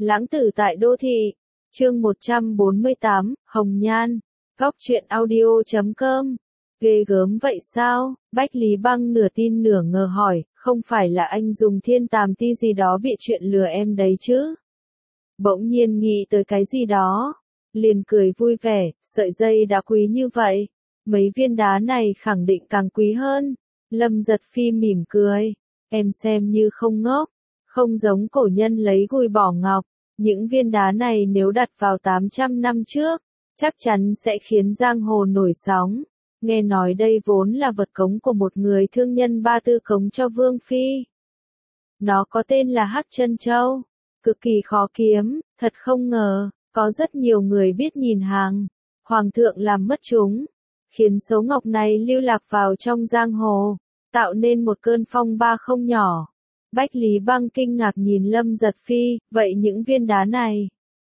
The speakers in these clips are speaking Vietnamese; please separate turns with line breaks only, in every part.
Lãng tử tại đô thị. Chương 148, Hồng Nhan. Góc truyện audio.com. Ghê gớm vậy sao? Bách Lý Băng nửa tin nửa ngờ hỏi, không phải là anh dùng thiên tàm ti gì đó bị chuyện lừa em đấy chứ? Bỗng nhiên nghĩ tới cái gì đó. Liền cười vui vẻ, sợi dây đã quý như vậy. Mấy viên đá này khẳng định càng quý hơn. Lâm Giật Phi mỉm cười. Em xem như không ngốc. Không giống cổ nhân lấy gùi bỏ ngọc. Những viên đá này nếu đặt vào 800 năm trước, chắc chắn sẽ khiến giang hồ nổi sóng. Nghe nói đây vốn là vật cống của một người thương nhân ba tư cống cho Vương Phi. Nó có tên là Hắc Chân Châu. Cực kỳ khó kiếm, thật không ngờ, có rất nhiều người biết nhìn hàng. Hoàng thượng làm mất chúng, khiến số ngọc này lưu lạc vào trong giang hồ, tạo nên một cơn phong ba không nhỏ. Bách Lý Băng kinh ngạc nhìn Lâm Giật Phi, vậy những viên đá này,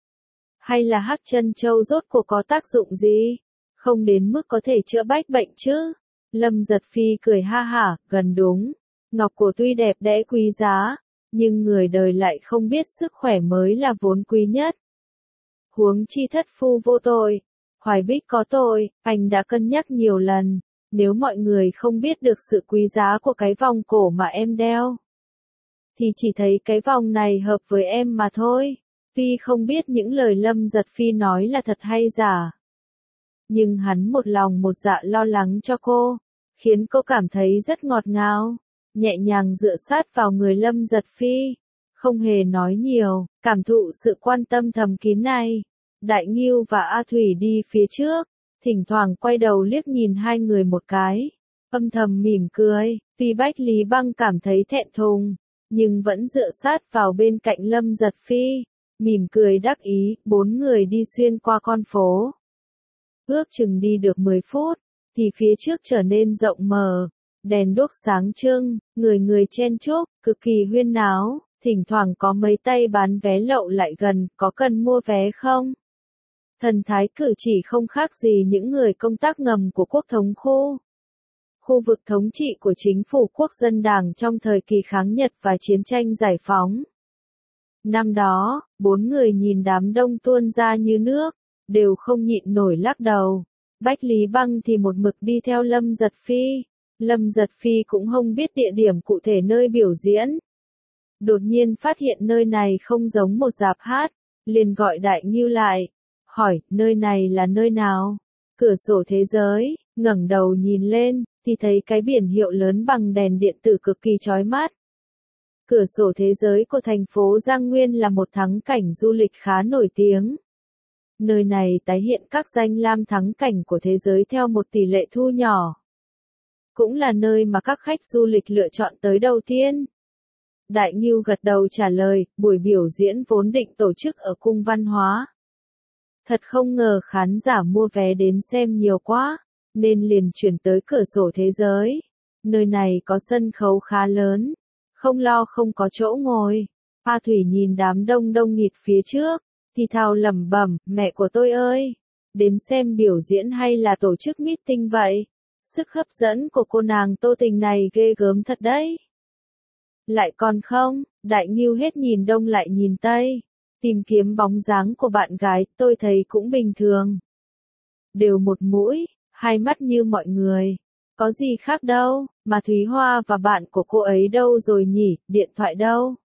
hay là Hắc Chân Châu rốt cuộc có tác dụng gì? Không đến mức có thể chữa bách bệnh chứ? Lâm Giật Phi cười ha hả, gần đúng. Ngọc cổ tuy đẹp đẽ quý giá, nhưng người đời lại không biết sức khỏe mới là vốn quý nhất. Huống chi thất phu vô tội, Hoài Bích có tội, anh đã cân nhắc nhiều lần. Nếu mọi người không biết được sự quý giá của cái vòng cổ mà em đeo, thì chỉ thấy cái vòng này hợp với em mà thôi. Tuy không biết những lời Lâm Giật Phi nói là thật hay giả, nhưng hắn một lòng một dạ lo lắng cho cô, khiến cô cảm thấy rất ngọt ngào. Nhẹ nhàng dựa sát vào người Lâm Giật Phi, không hề nói nhiều, cảm thụ sự quan tâm thầm kín này. Đại Ngưu và A Thủy đi phía trước, thỉnh thoảng quay đầu liếc nhìn hai người một cái, âm thầm mỉm cười. Tuy Bách Lý Băng cảm thấy thẹn thùng, nhưng vẫn dựa sát vào bên cạnh Lâm Giật Phi, mỉm cười đắc ý. Bốn người đi xuyên qua con phố. Ước chừng đi được 10 phút, thì phía trước trở nên rộng mở, đèn đuốc sáng trưng, người người chen chúc, cực kỳ huyên náo, thỉnh thoảng có mấy tay bán vé lậu lại gần, có cần mua vé không? Thần thái cử chỉ không khác gì những người công tác ngầm của quốc thống khu vực thống trị của chính phủ quốc dân đảng trong thời kỳ kháng Nhật và chiến tranh giải phóng. Năm đó, bốn người nhìn đám đông tuôn ra như nước, đều không nhịn nổi lắc đầu. Bách Lý Băng thì một mực đi theo Lâm Giật Phi. Lâm Giật Phi cũng không biết địa điểm cụ thể nơi biểu diễn. Đột nhiên phát hiện nơi này không giống một rạp hát, liền gọi Đại Ngưu lại, hỏi, nơi này là nơi nào? Cửa sổ thế giới. Ngẩng đầu nhìn lên, thì thấy cái biển hiệu lớn bằng đèn điện tử cực kỳ chói mắt. Cửa sổ thế giới của thành phố Giang Nguyên là một thắng cảnh du lịch khá nổi tiếng. Nơi này tái hiện các danh lam thắng cảnh của thế giới theo một tỷ lệ thu nhỏ. Cũng là nơi mà các khách du lịch lựa chọn tới đầu tiên. Đại Ngưu gật đầu trả lời, buổi biểu diễn vốn định tổ chức ở Cung Văn Hóa. Thật không ngờ khán giả mua vé đến xem nhiều quá, nên liền chuyển tới cửa sổ thế giới. Nơi này có sân khấu khá lớn, không lo không có chỗ ngồi. A Thủy nhìn đám đông đông nghịt phía trước, thì thào lẩm bẩm, mẹ của tôi ơi, đến xem biểu diễn hay là tổ chức meeting vậy? Sức hấp dẫn của cô nàng Tô Tình này ghê gớm thật đấy. Lại còn không, Đại Ngưu hết nhìn đông lại nhìn tây, tìm kiếm bóng dáng của bạn gái, tôi thấy cũng bình thường. Đều một mũi, hai mắt như mọi người. Có gì khác đâu, mà Thúy Hoa và bạn của cô ấy đâu rồi nhỉ, điện thoại đâu?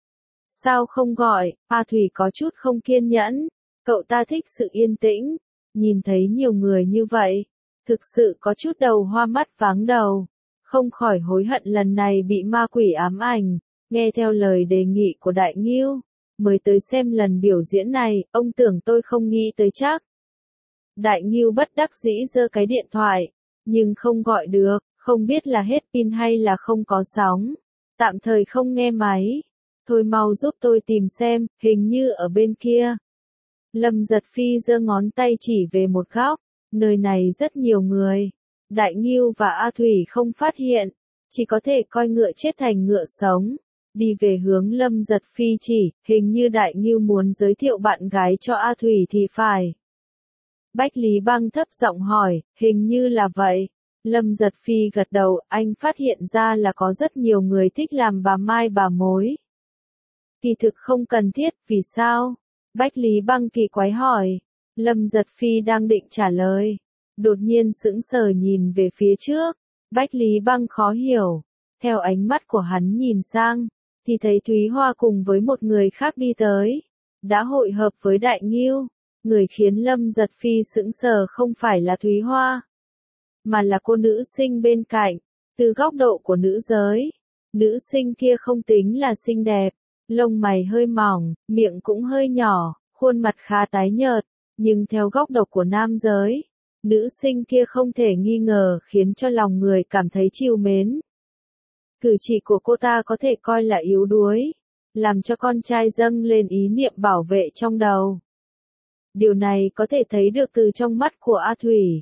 Sao không gọi? A Thủy có chút không kiên nhẫn, cậu ta thích sự yên tĩnh, nhìn thấy nhiều người như vậy, thực sự có chút đầu hoa mắt váng đầu, không khỏi hối hận lần này bị ma quỷ ám ảnh. Nghe theo lời đề nghị của Đại Ngưu, mới tới xem lần biểu diễn này, ông tưởng tôi không nghĩ tới chắc. Đại Ngưu bất đắc dĩ giơ cái điện thoại, nhưng không gọi được, không biết là hết pin hay là không có sóng, tạm thời không nghe máy. Thôi mau giúp tôi tìm xem, hình như ở bên kia. Lâm Giật Phi giơ ngón tay chỉ về một góc, nơi này rất nhiều người. Đại Ngưu và A Thủy không phát hiện, chỉ có thể coi ngựa chết thành ngựa sống. Đi về hướng Lâm Giật Phi chỉ, hình như Đại Ngưu muốn giới thiệu bạn gái cho A Thủy thì phải. Bách Lý Băng thấp giọng hỏi, hình như là vậy. Lâm Giật Phi gật đầu, anh phát hiện ra là có rất nhiều người thích làm bà mai bà mối. Kỳ thực không cần thiết, vì sao? Bách Lý Băng kỳ quái hỏi. Lâm Giật Phi đang định trả lời. Đột nhiên sững sờ nhìn về phía trước. Bách Lý Băng khó hiểu. Theo ánh mắt của hắn nhìn sang, thì thấy Thúy Hoa cùng với một người khác đi tới. Đã hội hợp với Đại Ngưu. Người khiến Lâm Giật Phi sững sờ không phải là Thúy Hoa, mà là cô nữ sinh bên cạnh. Từ góc độ của nữ giới, nữ sinh kia không tính là xinh đẹp. Lông mày hơi mỏng, miệng cũng hơi nhỏ, khuôn mặt khá tái nhợt. Nhưng theo góc độ của nam giới, nữ sinh kia không thể nghi ngờ khiến cho lòng người cảm thấy trìu mến. Cử chỉ của cô ta có thể coi là yếu đuối, làm cho con trai dâng lên ý niệm bảo vệ trong đầu. Điều này có thể thấy được từ trong mắt của A Thủy.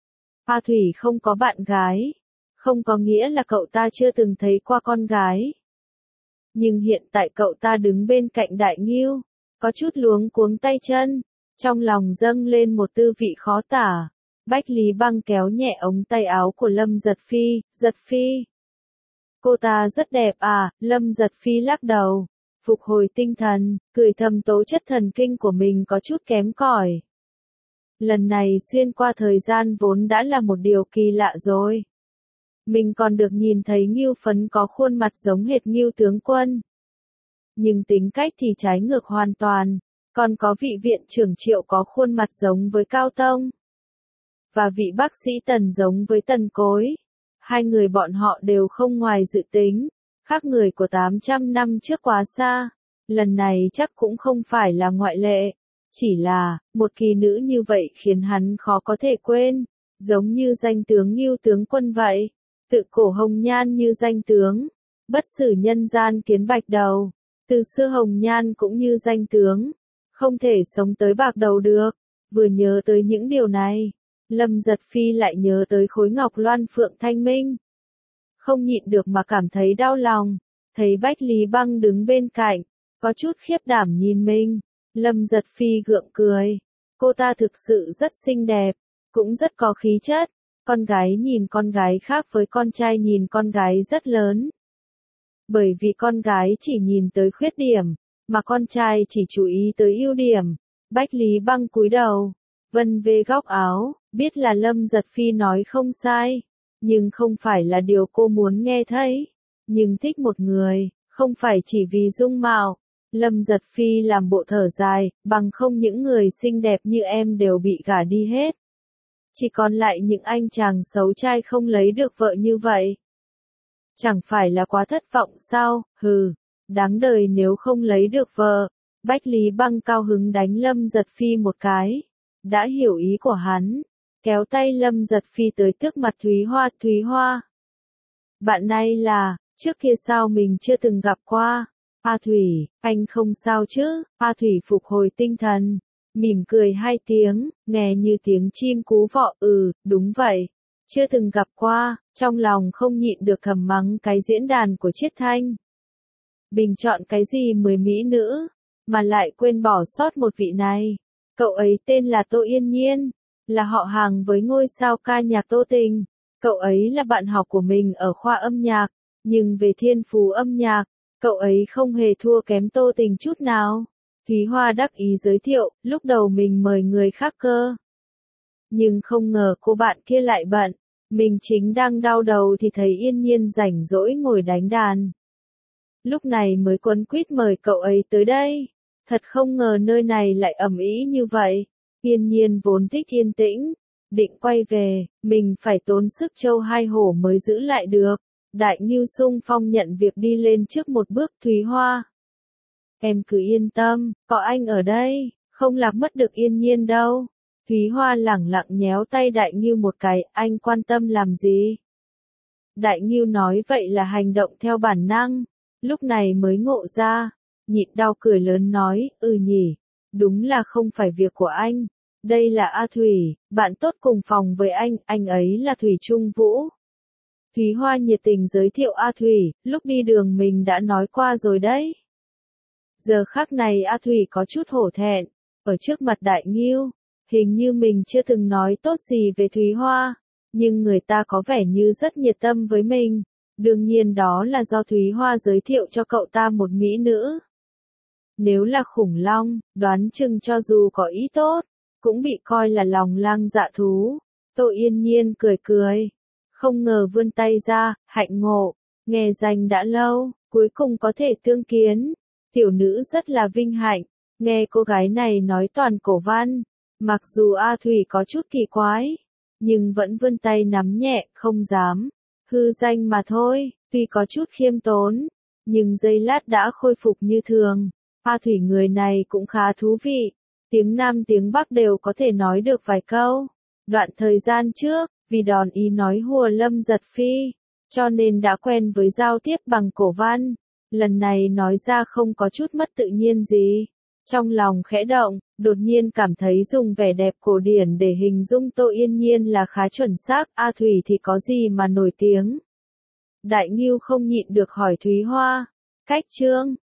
A Thủy không có bạn gái, không có nghĩa là cậu ta chưa từng thấy qua con gái. Nhưng hiện tại cậu ta đứng bên cạnh Đại Ngưu, có chút luống cuống tay chân, trong lòng dâng lên một tư vị khó tả. Bách Lý Băng kéo nhẹ ống tay áo của Lâm Giật Phi, Giật Phi. Cô ta rất đẹp à, Lâm Giật Phi lắc đầu, phục hồi tinh thần, cười thầm tố chất thần kinh của mình có chút kém cỏi. Lần này xuyên qua thời gian vốn đã là một điều kỳ lạ rồi. Mình còn được nhìn thấy Ngưu Phấn có khuôn mặt giống hệt Ngưu tướng quân. Nhưng tính cách thì trái ngược hoàn toàn, còn có vị viện trưởng Triệu có khuôn mặt giống với Cao Tông. Và vị bác sĩ Tần giống với Tần Cối. Hai người bọn họ đều không ngoài dự tính, khác người của 800 năm trước quá xa. Lần này chắc cũng không phải là ngoại lệ. Chỉ là, một kỳ nữ như vậy khiến hắn khó có thể quên, giống như danh tướng Ngưu tướng quân vậy. Tự cổ hồng nhan như danh tướng, bất xử nhân gian kiến bạch đầu. Từ xưa hồng nhan cũng như danh tướng, không thể sống tới bạc đầu được. Vừa nhớ tới những điều này, Lâm Giật Phi lại nhớ tới khối ngọc loan phượng thanh minh. Không nhịn được mà cảm thấy đau lòng, thấy Bách Lý Băng đứng bên cạnh, có chút khiếp đảm nhìn mình. Lâm Giật Phi gượng cười, cô ta thực sự rất xinh đẹp, cũng rất có khí chất. Con gái nhìn con gái khác với con trai nhìn con gái rất lớn. Bởi vì con gái chỉ nhìn tới khuyết điểm, mà con trai chỉ chú ý tới ưu điểm. Bách Lý Băng cúi đầu, vân về góc áo, biết là Lâm Giật Phi nói không sai, nhưng không phải là điều cô muốn nghe thấy. Nhưng thích một người, không phải chỉ vì dung mạo. Lâm Giật Phi làm bộ thở dài, bằng không những người xinh đẹp như em đều bị gả đi hết. Chỉ còn lại những anh chàng xấu trai không lấy được vợ như vậy. Chẳng phải là quá thất vọng sao, hừ, đáng đời nếu không lấy được vợ. Bách Lý Băng cao hứng đánh Lâm Giật Phi một cái. Đã hiểu ý của hắn, kéo tay Lâm Giật Phi tới trước mặt Thúy Hoa. Thúy Hoa, bạn này là, trước kia sao mình chưa từng gặp qua. A Thủy, anh không sao chứ? A Thủy phục hồi tinh thần, mỉm cười hai tiếng, nghe như tiếng chim cú vọ. Đúng vậy, chưa từng gặp qua. Trong lòng không nhịn được thầm mắng cái diễn đàn của Chiết Thanh. Bình chọn cái gì 10 mỹ nữ, mà lại quên bỏ sót một vị này. Cậu ấy tên là Tô Yên Nhiên, là họ hàng với ngôi sao ca nhạc Tô Tình. Cậu ấy là bạn học của mình ở khoa âm nhạc, nhưng về thiên phú âm nhạc, cậu ấy không hề thua kém Tô Tình chút nào. Thúy Hoa đắc ý giới thiệu, lúc đầu mình mời người khác cơ. Nhưng không ngờ cô bạn kia lại bận. Mình chính đang đau đầu thì thấy Yên Nhiên rảnh rỗi ngồi đánh đàn. Lúc này mới quấn quýt mời cậu ấy tới đây. Thật không ngờ nơi này lại ầm ĩ như vậy. Yên Nhiên vốn thích yên tĩnh, định quay về, mình phải tốn sức trâu hai hổ mới giữ lại được. Đại Ngưu xung phong nhận việc đi lên trước một bước. Thúy Hoa, em cứ yên tâm, có anh ở đây, không lạc mất được Yên Nhiên đâu. Thúy Hoa lẳng lặng nhéo tay Đại Ngưu một cái, anh quan tâm làm gì? Đại Ngưu nói vậy là hành động theo bản năng, lúc này mới ngộ ra, nhịn đau cười lớn nói, nhỉ, đúng là không phải việc của anh, đây là A Thủy, bạn tốt cùng phòng với anh ấy là Thủy Trung Vũ. Thúy Hoa nhiệt tình giới thiệu A Thủy, lúc đi đường mình đã nói qua rồi đấy. Giờ khắc này A Thủy có chút hổ thẹn, ở trước mặt Đại Ngưu. Hình như mình chưa từng nói tốt gì về Thúy Hoa, nhưng người ta có vẻ như rất nhiệt tâm với mình. Đương nhiên đó là do Thúy Hoa giới thiệu cho cậu ta một mỹ nữ. Nếu là khủng long, đoán chừng cho dù có ý tốt, cũng bị coi là lòng lang dạ thú. Tô Yên Nhiên cười cười. Không ngờ vươn tay ra, hạnh ngộ. Nghe danh đã lâu, cuối cùng có thể tương kiến. Tiểu nữ rất là vinh hạnh. Nghe cô gái này nói toàn cổ văn. Mặc dù A Thủy có chút kỳ quái, nhưng vẫn vươn tay nắm nhẹ, không dám. Hư danh mà thôi, tuy có chút khiêm tốn, nhưng giây lát đã khôi phục như thường. A Thủy người này cũng khá thú vị, tiếng Nam tiếng Bắc đều có thể nói được vài câu. Đoạn thời gian trước, vì đòn ý nói hùa Lâm Giật Phi, cho nên đã quen với giao tiếp bằng cổ văn. Lần này nói ra không có chút mất tự nhiên gì. Trong lòng khẽ động, đột nhiên cảm thấy dùng vẻ đẹp cổ điển để hình dung Tô Yên Nhiên là khá chuẩn xác. A Thủy thì có gì mà nổi tiếng. Đại Ngưu không nhịn được hỏi Thúy Hoa. Cách chương